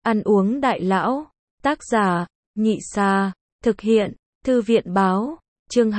Ăn uống đại lão. Tác giả, Nhị Sa. Thực hiện, Thư viện báo. Chương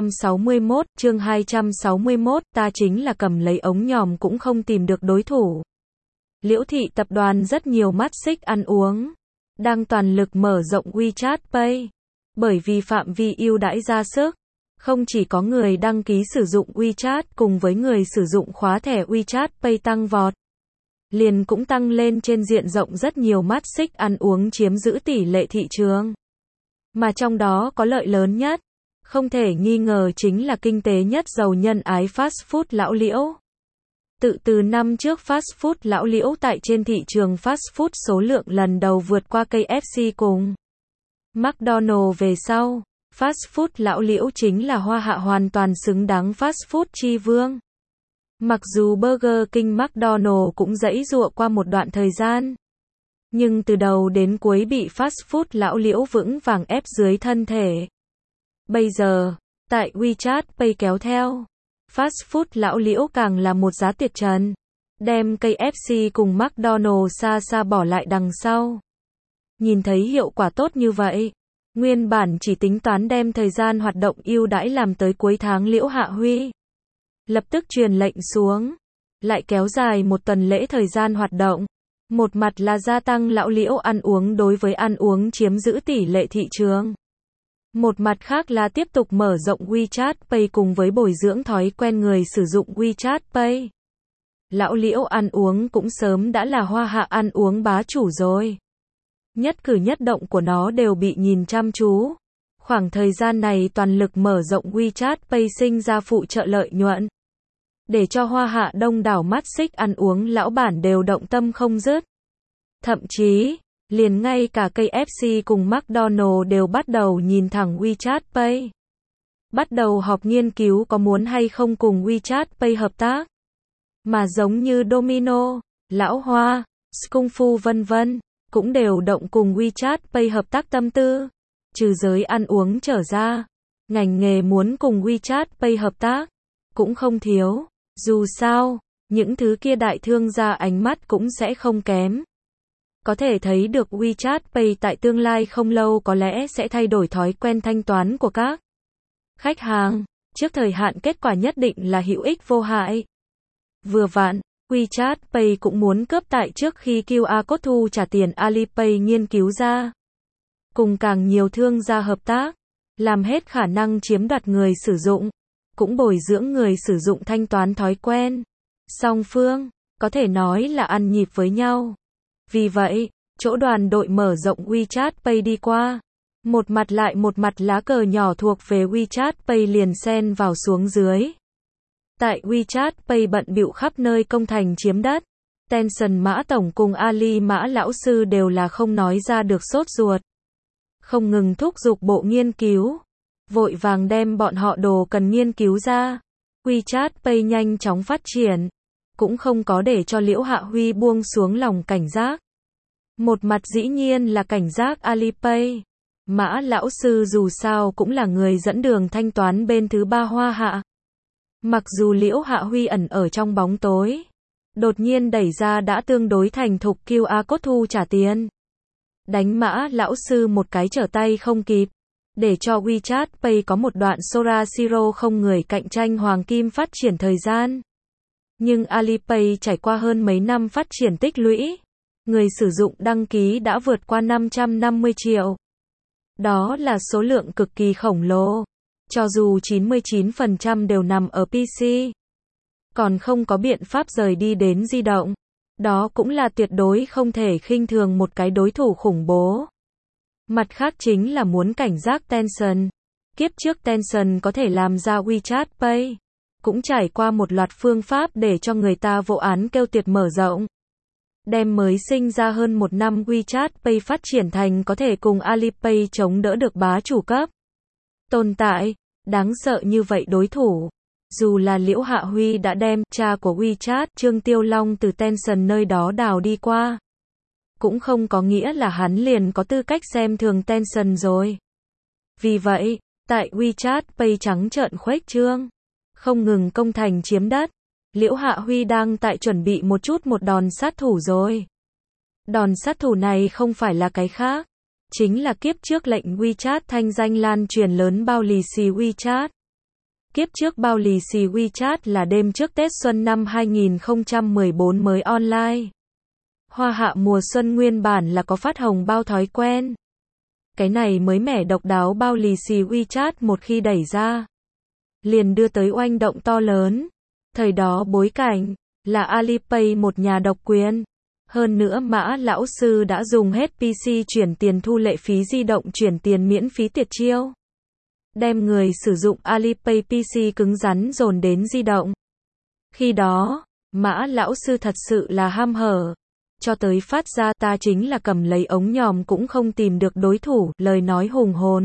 261, ta chính là cầm lấy ống nhòm cũng không tìm được đối thủ. Liễu thị tập đoàn rất nhiều mắt xích ăn uống, đang toàn lực mở rộng WeChat Pay. Bởi vì phạm vi ưu đãi ra sức, không chỉ có người đăng ký sử dụng WeChat cùng với người sử dụng khóa thẻ WeChat Pay tăng vọt, liền cũng tăng lên trên diện rộng rất nhiều mắt xích ăn uống chiếm giữ tỷ lệ thị trường. Mà trong đó có lợi lớn nhất, không thể nghi ngờ chính là kinh tế nhất giàu nhân ái fast food lão Liễu. Từ năm trước fast food lão Liễu tại trên thị trường fast food số lượng lần đầu vượt qua KFC cùng McDonald's về sau, fast food lão Liễu chính là Hoa Hạ hoàn toàn xứng đáng fast food chi vương. Mặc dù Burger King McDonald's cũng giãy giụa qua một đoạn thời gian, nhưng từ đầu đến cuối bị fast food lão Liễu vững vàng ép dưới thân thể. Bây giờ, tại WeChat Pay kéo theo, fast food lão Liễu càng là một giá tuyệt trần, đem KFC cùng McDonald's xa xa bỏ lại đằng sau. Nhìn thấy hiệu quả tốt như vậy, nguyên bản chỉ tính toán đem thời gian hoạt động ưu đãi làm tới cuối tháng Liễu Hạ Huy lập tức truyền lệnh xuống, lại kéo dài một tuần lễ thời gian hoạt động. Một mặt là gia tăng lão Liễu ăn uống đối với ăn uống chiếm giữ tỷ lệ thị trường. Một mặt khác là tiếp tục mở rộng WeChat Pay cùng với bồi dưỡng thói quen người sử dụng WeChat Pay. Lão Liễu ăn uống cũng sớm đã là Hoa Hạ ăn uống bá chủ rồi. Nhất cử nhất động của nó đều bị nhìn chăm chú. Khoảng thời gian này toàn lực mở rộng WeChat Pay sinh ra phụ trợ lợi nhuận, để cho Hoa Hạ đông đảo mắt xích ăn uống lão bản đều động tâm không dứt. Thậm chí, liền ngay cả KFC cùng McDonald's đều bắt đầu nhìn thẳng WeChat Pay. Bắt đầu họp nghiên cứu có muốn hay không cùng WeChat Pay hợp tác. Mà giống như Domino, Lão Hoa, Kung Fu vân vân, cũng đều động cùng WeChat Pay hợp tác tâm tư. Trừ giới ăn uống trở ra, ngành nghề muốn cùng WeChat Pay hợp tác cũng không thiếu. Dù sao, những thứ kia đại thương gia ánh mắt cũng sẽ không kém. Có thể thấy được WeChat Pay tại tương lai không lâu có lẽ sẽ thay đổi thói quen thanh toán của các khách hàng. Trước thời hạn kết quả nhất định là hữu ích vô hại. Vừa vặn, WeChat Pay cũng muốn cướp tại trước khi QR code thu trả tiền Alipay nghiên cứu ra. Cùng càng nhiều thương gia hợp tác, làm hết khả năng chiếm đoạt người sử dụng, cũng bồi dưỡng người sử dụng thanh toán thói quen. Song phương, có thể nói là ăn nhịp với nhau. Vì vậy, chỗ đoàn đội mở rộng WeChat Pay đi qua, một mặt lá cờ nhỏ thuộc về WeChat Pay liền xen vào xuống dưới. Tại WeChat Pay bận bịu khắp nơi công thành chiếm đất, Tencent Mã Tổng cùng Ali Mã Lão Sư đều là không nói ra được sốt ruột. Không ngừng thúc giục bộ nghiên cứu, vội vàng đem bọn họ đồ cần nghiên cứu ra. WeChat Pay nhanh chóng phát triển, cũng không có để cho Liễu Hạ Huy buông xuống lòng cảnh giác. Một mặt dĩ nhiên là cảnh giác Alipay. Mã Lão Sư dù sao cũng là người dẫn đường thanh toán bên thứ ba Hoa Hạ. Mặc dù Liễu Hạ Huy ẩn ở trong bóng tối, đột nhiên đẩy ra đã tương đối thành thục QR code thu trả tiền, đánh Mã Lão Sư một cái trở tay không kịp, để cho WeChat Pay có một đoạn Sora Zero không người cạnh tranh hoàng kim phát triển thời gian. Nhưng Alipay trải qua hơn mấy năm phát triển tích lũy, người sử dụng đăng ký đã vượt qua 550 triệu. Đó là số lượng cực kỳ khổng lồ. Cho dù 99% đều nằm ở PC, còn không có biện pháp rời đi đến di động, đó cũng là tuyệt đối không thể khinh thường một cái đối thủ khủng bố. Mặt khác chính là muốn cảnh giác Tencent. Kiếp trước Tencent có thể làm ra WeChat Pay, cũng trải qua một loạt phương pháp để cho người ta vô án kêu tuyệt mở rộng. Đem mới sinh ra hơn một năm WeChat Pay phát triển thành có thể cùng Alipay chống đỡ được bá chủ cấp tồn tại, đáng sợ như vậy đối thủ. Dù là Liễu Hạ Huy đã đem cha của WeChat, Trương Tiêu Long từ Tencent nơi đó đào đi qua, cũng không có nghĩa là hắn liền có tư cách xem thường Tencent rồi. Vì vậy, tại WeChat Pay trắng trợn khuếch trương, không ngừng công thành chiếm đất, Liễu Hạ Huy đang tại chuẩn bị một đòn sát thủ rồi. Đòn sát thủ này không phải là cái khác, chính là kiếp trước lệnh WeChat thanh danh lan truyền lớn bao lì xì WeChat. Kiếp trước bao lì xì WeChat là đêm trước Tết Xuân năm 2014 mới online. Hoa hạ mùa xuân nguyên bản là có phát hồng bao thói quen. Cái này mới mẻ độc đáo bao lì xì WeChat một khi đẩy ra, liền đưa tới oanh động to lớn. Thời đó bối cảnh là Alipay một nhà độc quyền. Hơn nữa Mã lão sư đã dùng hết PC chuyển tiền thu lệ phí di động chuyển tiền miễn phí tuyệt chiêu. Đem người sử dụng Alipay PC cứng rắn dồn đến di động. Khi đó, Mã lão sư thật sự là ham hở. Cho tới phát ra ta chính là cầm lấy ống nhòm cũng không tìm được đối thủ, lời nói hùng hồn.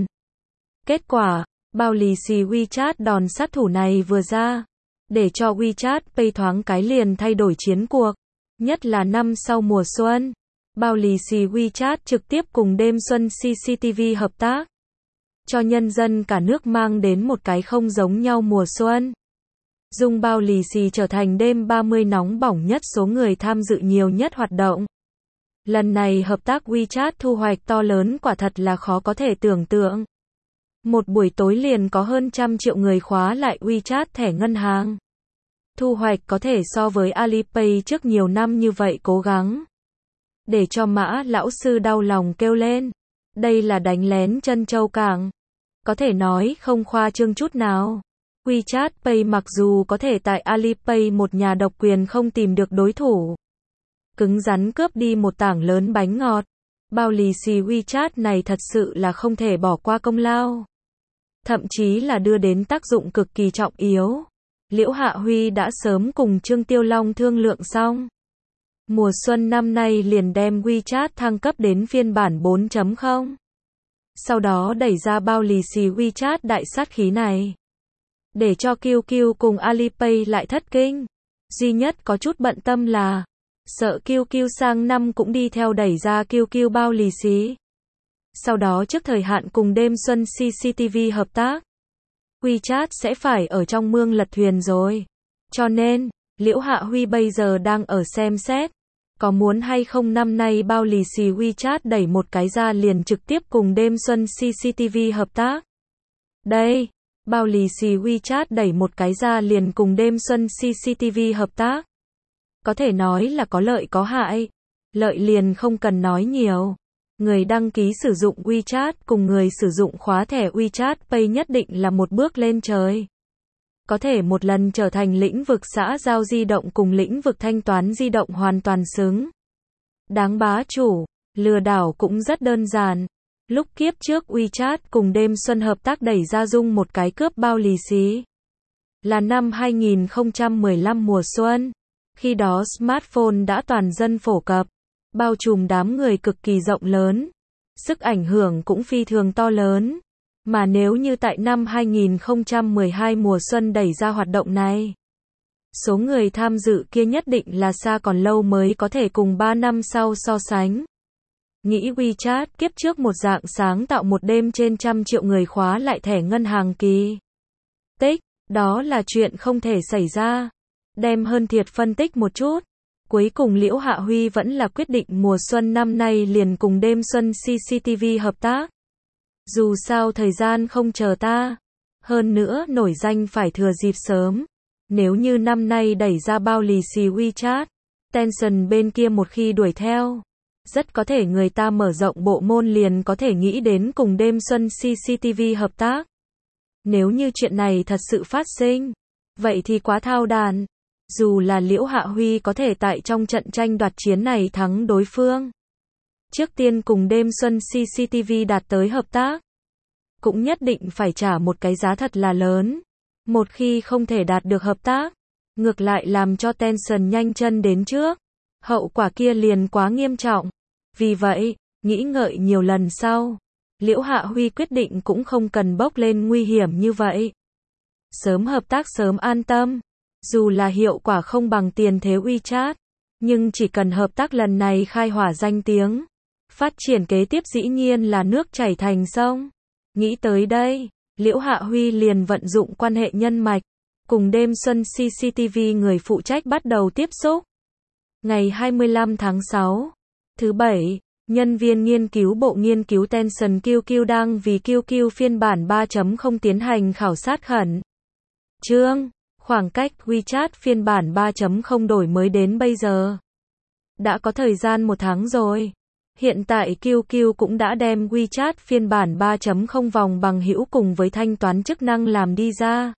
Kết quả, bao lì xì WeChat đòn sát thủ này vừa ra, để cho WeChat Pay thoáng cái liền thay đổi chiến cuộc. Nhất là năm sau mùa xuân, bao lì xì WeChat trực tiếp cùng đêm xuân CCTV hợp tác, cho nhân dân cả nước mang đến một cái không giống nhau mùa xuân. Dùng bao lì xì trở thành đêm 30 nóng bỏng nhất, số người tham dự nhiều nhất hoạt động. Lần này hợp tác WeChat thu hoạch to lớn quả thật là khó có thể tưởng tượng. Một buổi tối liền có hơn 100 triệu người khóa lại WeChat thẻ ngân hàng. Thu hoạch có thể so với Alipay trước nhiều năm như vậy cố gắng. Để cho Mã lão sư đau lòng kêu lên. Đây là đánh lén chân châu cảng. Có thể nói không khoa trương chút nào. WeChat Pay mặc dù có thể tại Alipay một nhà độc quyền không tìm được đối thủ, cứng rắn cướp đi một tảng lớn bánh ngọt, bao lì xì WeChat này thật sự là không thể bỏ qua công lao. Thậm chí là đưa đến tác dụng cực kỳ trọng yếu. Liễu Hạ Huy đã sớm cùng Trương Tiêu Long thương lượng xong. Mùa xuân năm nay liền đem WeChat thăng cấp đến phiên bản 4.0. Sau đó đẩy ra bao lì xì WeChat đại sát khí này. Để cho QQ cùng Alipay lại thất kinh. Duy nhất có chút bận tâm là, sợ QQ sang năm cũng đi theo đẩy ra QQ bao lì xì. Sau đó trước thời hạn cùng đêm xuân CCTV hợp tác, WeChat sẽ phải ở trong mương lật thuyền rồi. Cho nên, Liễu Hạ Huy bây giờ đang ở xem xét, có muốn hay không năm nay bao lì xì WeChat đẩy một cái ra liền trực tiếp cùng đêm xuân CCTV hợp tác. Đây, bao lì xì WeChat đẩy một cái ra liền cùng đêm xuân CCTV hợp tác. Có thể nói là có lợi có hại. Lợi liền không cần nói nhiều. Người đăng ký sử dụng WeChat cùng người sử dụng khóa thẻ WeChat Pay nhất định là một bước lên trời. Có thể một lần trở thành lĩnh vực xã giao di động cùng lĩnh vực thanh toán di động hoàn toàn xứng đáng bá chủ. Lừa đảo cũng rất đơn giản. Lúc kiếp trước WeChat cùng đêm xuân hợp tác đẩy ra dung một cái cướp bao lì xì. Là năm 2015 mùa xuân. Khi đó smartphone đã toàn dân phổ cập, bao trùm đám người cực kỳ rộng lớn. Sức ảnh hưởng cũng phi thường to lớn. Mà nếu như tại năm 2012 mùa xuân đẩy ra hoạt động này, số người tham dự kia nhất định là xa còn lâu mới có thể cùng 3 năm sau so sánh. Nghĩ WeChat kiếp trước một dạng sáng tạo một đêm trên 100 triệu người khóa lại thẻ ngân hàng kỳ tích, đó là chuyện không thể xảy ra. Đem hơn thiệt phân tích một chút. Cuối cùng Liễu Hạ Huy vẫn là quyết định mùa xuân năm nay liền cùng đêm xuân CCTV hợp tác. Dù sao thời gian không chờ ta. Hơn nữa nổi danh phải thừa dịp sớm. Nếu như năm nay đẩy ra bao lì xì WeChat, Tencent bên kia một khi đuổi theo, rất có thể người ta mở rộng bộ môn liền có thể nghĩ đến cùng đêm xuân CCTV hợp tác. Nếu như chuyện này thật sự phát sinh, vậy thì quá thao đàn. Dù là Liễu Hạ Huy có thể tại trong trận tranh đoạt chiến này thắng đối phương, trước tiên cùng đêm xuân CCTV đạt tới hợp tác, cũng nhất định phải trả một cái giá thật là lớn. Một khi không thể đạt được hợp tác, ngược lại làm cho Tencent nhanh chân đến trước, hậu quả kia liền quá nghiêm trọng. Vì vậy, nghĩ ngợi nhiều lần sau, Liễu Hạ Huy quyết định cũng không cần bốc lên nguy hiểm như vậy. Sớm hợp tác sớm an tâm. Dù là hiệu quả không bằng tiền thế WeChat, nhưng chỉ cần hợp tác lần này khai hỏa danh tiếng, phát triển kế tiếp dĩ nhiên là nước chảy thành sông. Nghĩ tới đây, Liễu Hạ Huy liền vận dụng quan hệ nhân mạch, cùng đêm xuân CCTV người phụ trách bắt đầu tiếp xúc. Ngày 25 tháng 6, Thứ bảy, nhân viên nghiên cứu Bộ Nghiên cứu Tencent QQ đang vì QQ phiên bản 3.0 tiến hành khảo sát khẩn trương. Khoảng cách WeChat phiên bản 3.0 đổi mới đến bây giờ đã có thời gian 1 tháng rồi. Hiện tại QQ cũng đã đem WeChat phiên bản 3.0 vòng bằng hữu cùng với thanh toán chức năng làm đi ra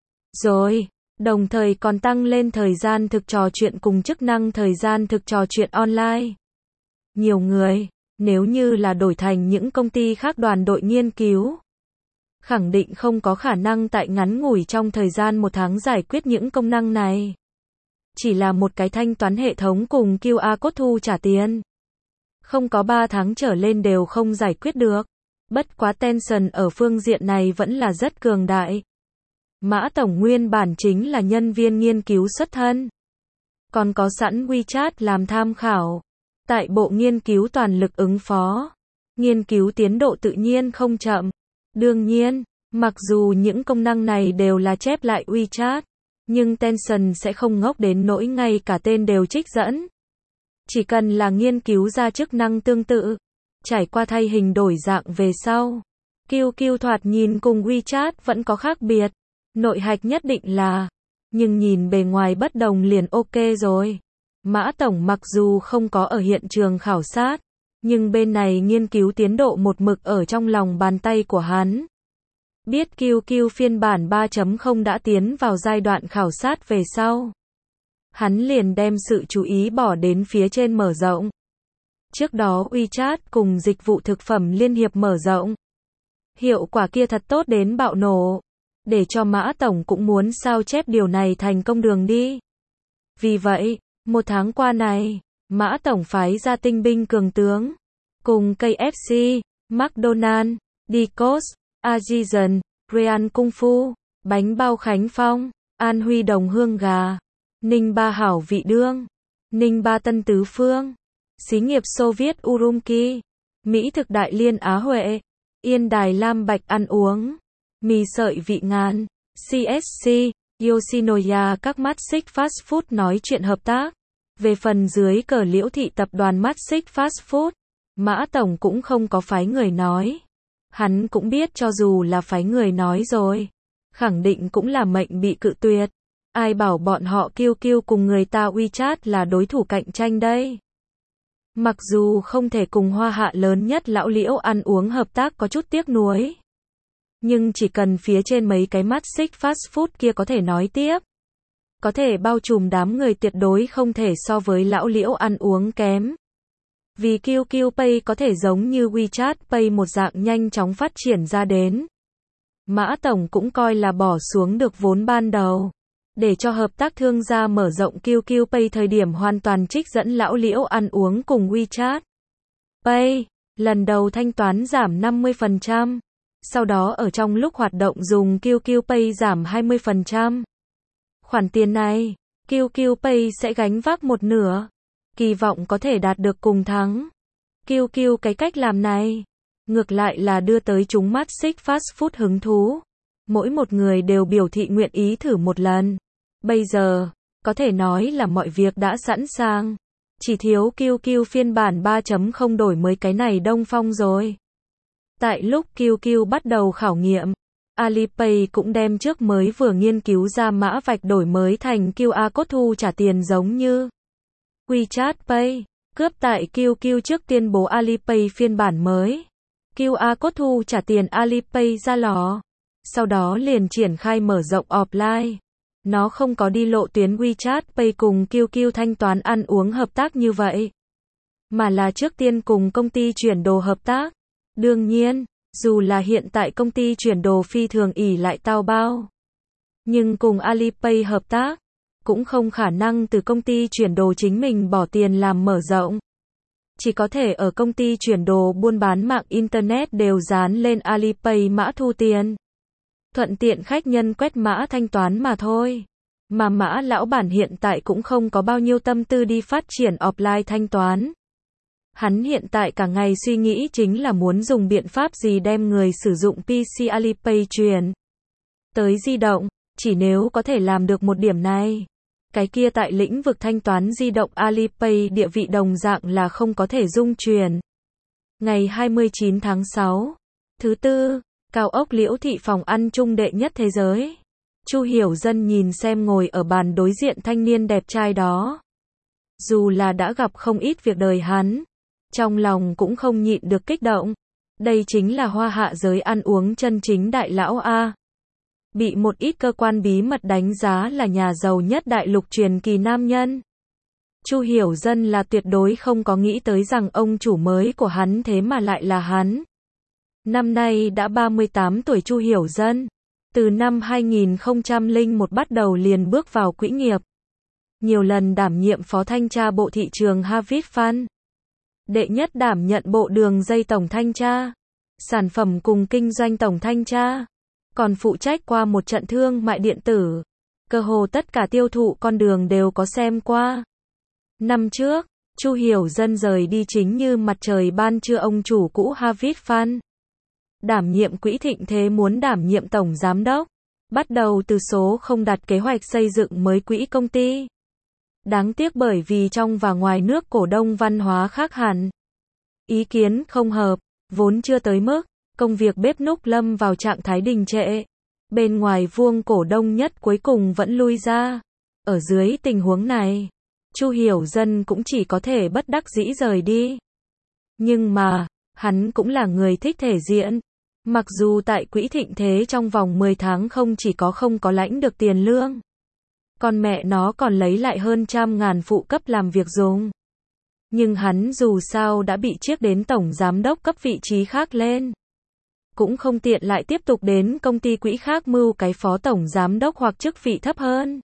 rồi, đồng thời còn tăng lên thời gian thực trò chuyện cùng chức năng thời gian thực trò chuyện online. Nhiều người, nếu như là đổi thành những công ty khác đoàn đội nghiên cứu, khẳng định không có khả năng tại ngắn ngủi trong thời gian 1 tháng giải quyết những công năng này. Chỉ là một cái thanh toán hệ thống cùng QR code thu trả tiền. Không có 3 tháng trở lên đều không giải quyết được. Bất quá Tencent ở phương diện này vẫn là rất cường đại. Mã Tổng nguyên bản chính là nhân viên nghiên cứu xuất thân. Còn có sẵn WeChat làm tham khảo. Tại Bộ Nghiên cứu toàn lực ứng phó. Nghiên cứu tiến độ tự nhiên không chậm. Đương nhiên, mặc dù những công năng này đều là chép lại WeChat, nhưng Tencent sẽ không ngốc đến nỗi ngay cả tên đều trích dẫn. Chỉ cần là nghiên cứu ra chức năng tương tự, trải qua thay hình đổi dạng về sau. QQ thoạt nhìn cùng WeChat vẫn có khác biệt. Nội hạch nhất định là, nhưng nhìn bề ngoài bất đồng liền ok rồi. Mã Tổng mặc dù không có ở hiện trường khảo sát, nhưng bên này nghiên cứu tiến độ một mực ở trong lòng bàn tay của hắn. Biết QQ phiên bản 3.0 đã tiến vào giai đoạn khảo sát về sau. Hắn liền đem sự chú ý bỏ đến phía trên mở rộng. Trước đó WeChat cùng dịch vụ thực phẩm liên hiệp mở rộng. Hiệu quả kia thật tốt đến bạo nổ. Để cho Mã Tổng cũng muốn sao chép điều này thành công đường đi. Vì vậy, 1 tháng qua này, Mã Tổng phái ra tinh binh cường tướng. Cùng KFC, McDonald's, Dicos, Asian, Real Kung Fu, Bánh Bao Khánh Phong, An Huy Đồng Hương Gà, Ninh Ba Hảo Vị Đương, Ninh Ba Tân Tứ Phương, Xí nghiệp Xô Viết Urumqi, Mỹ Thực Đại Liên Á Huệ, Yên Đài Lam Bạch Ăn Uống, Mì Sợi Vị Ngàn, CSC, Yoshinoya các mắt xích fast food nói chuyện hợp tác. Về phần dưới cờ Liễu Thị tập đoàn mắt xích fast food, Mã Tổng cũng không có phái người nói. Hắn cũng biết cho dù là phái người nói rồi, khẳng định cũng là mệnh bị cự tuyệt. Ai bảo bọn họ QQ cùng người ta WeChat là đối thủ cạnh tranh đây. Mặc dù không thể cùng hoa hạ lớn nhất lão Liễu ăn uống hợp tác có chút tiếc nuối. Nhưng chỉ cần phía trên mấy cái mắt xích fast food kia có thể nói tiếp. Có thể bao trùm đám người tuyệt đối không thể so với lão Liễu ăn uống kém. Vì QQ Pay có thể giống như WeChat Pay một dạng nhanh chóng phát triển ra đến. Mã Tổng cũng coi là bỏ xuống được vốn ban đầu. Để cho hợp tác thương gia mở rộng QQ Pay thời điểm hoàn toàn trích dẫn lão Liễu ăn uống cùng WeChat Pay. Lần đầu thanh toán giảm 50%. Sau đó ở trong lúc hoạt động dùng QQ Pay giảm 20%. Khoản tiền này, QQ Pay sẽ gánh vác một nửa. Kỳ vọng có thể đạt được cùng thắng. QQ cái cách làm này, ngược lại là đưa tới chúng mắt xích fast food hứng thú. Mỗi một người đều biểu thị nguyện ý thử một lần. Bây giờ, có thể nói là mọi việc đã sẵn sàng. Chỉ thiếu QQ phiên bản 3.0 đổi mới cái này đông phong rồi. Tại lúc QQ bắt đầu khảo nghiệm, Alipay cũng đem trước mới vừa nghiên cứu ra mã vạch đổi mới thành QR code thu trả tiền giống như WeChat Pay. Cướp tại QQ trước tuyên bố Alipay phiên bản mới. QR code thu trả tiền Alipay ra lò. Sau đó liền triển khai mở rộng offline. Nó không có đi lộ tuyến WeChat Pay cùng QQ thanh toán ăn uống hợp tác như vậy. Mà là trước tiên cùng công ty chuyển đồ hợp tác. Đương nhiên, dù là hiện tại công ty chuyển đồ phi thường ỷ lại Taobao, nhưng cùng Alipay hợp tác, cũng không khả năng từ công ty chuyển đồ chính mình bỏ tiền làm mở rộng. Chỉ có thể ở công ty chuyển đồ buôn bán mạng Internet đều dán lên Alipay mã thu tiền. Thuận tiện khách nhân quét mã thanh toán mà thôi. Mà Mã lão bản hiện tại cũng không có bao nhiêu tâm tư đi phát triển offline thanh toán. Hắn hiện tại cả ngày suy nghĩ chính là muốn dùng biện pháp gì đem người sử dụng PC Alipay chuyển tới di động. Chỉ nếu có thể làm được một điểm này, Cái kia tại lĩnh vực thanh toán di động Alipay địa vị đồng dạng là không có thể dung chuyển. Ngày 29 tháng 6, thứ tư, cao ốc Liễu Thị phòng ăn chung đệ nhất thế giới. Chu Hiểu Dân nhìn xem ngồi ở bàn đối diện thanh niên đẹp trai đó. Dù là đã gặp không ít việc đời hắn, trong lòng cũng không nhịn được kích động. Đây chính là hoa hạ giới ăn uống chân chính đại lão A. Bị một ít cơ quan bí mật đánh giá là nhà giàu nhất đại lục truyền kỳ nam nhân. Chu Hiểu Dân là tuyệt đối không có nghĩ tới rằng ông chủ mới của hắn thế mà lại là hắn. Năm nay đã 38 tuổi Chu Hiểu Dân. Từ năm 2001 bắt đầu liền bước vào quỹ nghiệp. Nhiều lần đảm nhiệm phó thanh tra bộ thị trường Harvard Fund. Đệ nhất đảm nhận bộ đường dây tổng thanh tra. Sản phẩm cùng kinh doanh tổng thanh tra. Còn phụ trách qua một trận thương mại điện tử. Cơ hồ tất cả tiêu thụ con đường đều có xem qua. Năm trước, Chu Hiểu Dân rời đi chính như mặt trời ban trưa ông chủ cũ Harvard Fund. Đảm nhiệm quỹ Thịnh Thế muốn đảm nhiệm tổng giám đốc. Bắt đầu từ số không đặt kế hoạch xây dựng mới quỹ công ty. Đáng tiếc bởi vì trong và ngoài nước cổ đông văn hóa khác hẳn. Ý kiến không hợp, vốn chưa tới mức, công việc bếp núc lâm vào trạng thái đình trệ. Bên ngoài vuông cổ đông nhất cuối cùng vẫn lui ra. Ở dưới tình huống này, Chu Hiểu Dân cũng chỉ có thể bất đắc dĩ rời đi. Nhưng mà, hắn cũng là người thích thể diện. Mặc dù tại quỹ Thịnh Thế trong vòng 10 tháng không có lãnh được tiền lương. Con mẹ nó còn lấy lại hơn 100.000 phụ cấp làm việc dùng. Nhưng hắn dù sao đã bị chiếc đến tổng giám đốc cấp vị trí khác lên. Cũng không tiện lại tiếp tục đến công ty quỹ khác mưu cái phó tổng giám đốc hoặc chức vị thấp hơn.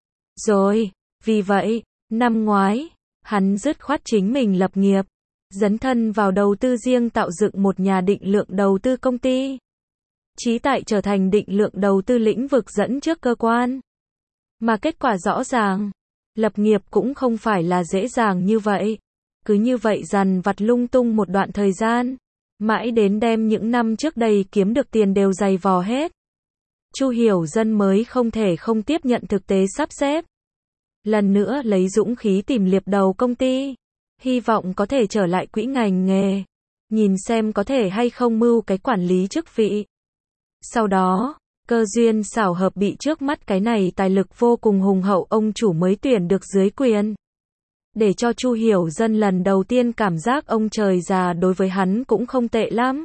Rồi, vì vậy, năm ngoái, hắn dứt khoát chính mình lập nghiệp. Dấn thân vào đầu tư riêng tạo dựng một nhà định lượng đầu tư công ty. Chí tại trở thành định lượng đầu tư lĩnh vực dẫn trước cơ quan. Mà kết quả rõ ràng, lập nghiệp cũng không phải là dễ dàng như vậy. Cứ như vậy dằn vặt lung tung một đoạn thời gian, mãi đến đem những năm trước đây kiếm được tiền đều dày vò hết. Chu Hiểu Dân mới không thể không tiếp nhận thực tế sắp xếp. Lần nữa lấy dũng khí tìm liệp đầu công ty. Hy vọng có thể trở lại quỹ ngành nghề. Nhìn xem có thể hay không mưu cái quản lý chức vị. Sau đó, cơ duyên xảo hợp bị trước mắt cái này tài lực vô cùng hùng hậu ông chủ mới tuyển được dưới quyền. Để cho Chu Hiểu Dân lần đầu tiên cảm giác ông trời già đối với hắn cũng không tệ lắm.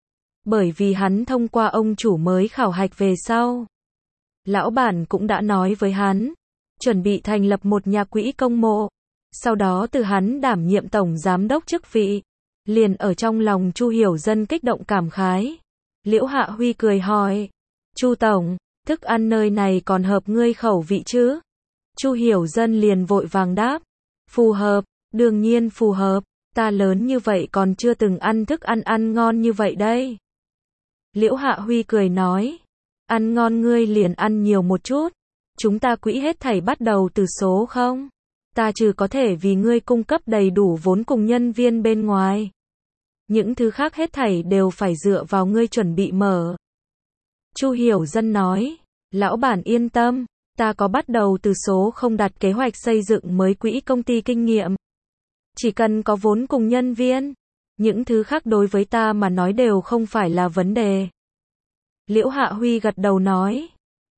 Bởi vì hắn thông qua ông chủ mới khảo hạch về sau. Lão bản cũng đã nói với hắn, chuẩn bị thành lập một nhà quỹ công mộ. Sau đó từ hắn đảm nhiệm tổng giám đốc chức vị. Liền ở trong lòng Chu Hiểu Dân kích động cảm khái. Liễu Hạ Huy cười hỏi, Chu tổng, thức ăn nơi này còn hợp ngươi khẩu vị chứ? Chu Hiểu Dân liền vội vàng đáp, phù hợp, đương nhiên phù hợp, ta lớn như vậy còn chưa từng ăn thức ăn ngon như vậy đây. Liễu Hạ Huy cười nói, ăn ngon ngươi liền ăn nhiều một chút, chúng ta quỹ hết thảy bắt đầu từ số 0. Ta trừ có thể vì ngươi cung cấp đầy đủ vốn cùng nhân viên bên ngoài. Những thứ khác hết thảy đều phải dựa vào ngươi chuẩn bị mở. Chu Hiểu Dân nói, lão bản yên tâm, ta có bắt đầu từ số 0 đặt kế hoạch xây dựng mới quỹ công ty kinh nghiệm. Chỉ cần có vốn cùng nhân viên, những thứ khác đối với ta mà nói đều không phải là vấn đề. Liễu Hạ Huy gật đầu nói,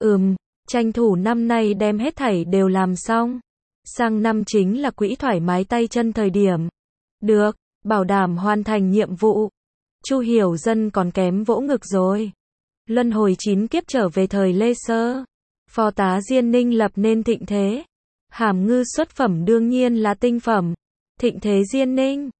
tranh thủ năm nay đem hết thảy đều làm xong. Sang năm chính là quỹ thoải mái tay chân thời điểm. Được, bảo đảm hoàn thành nhiệm vụ. Chu Hiểu Dân còn kém vỗ ngực rồi. Luân hồi 9 kiếp trở về thời Lê Sơ. Phó tá Diên Ninh lập nên Thịnh Thế. Hàm ngư xuất phẩm đương nhiên là tinh phẩm. Thịnh Thế Diên Ninh.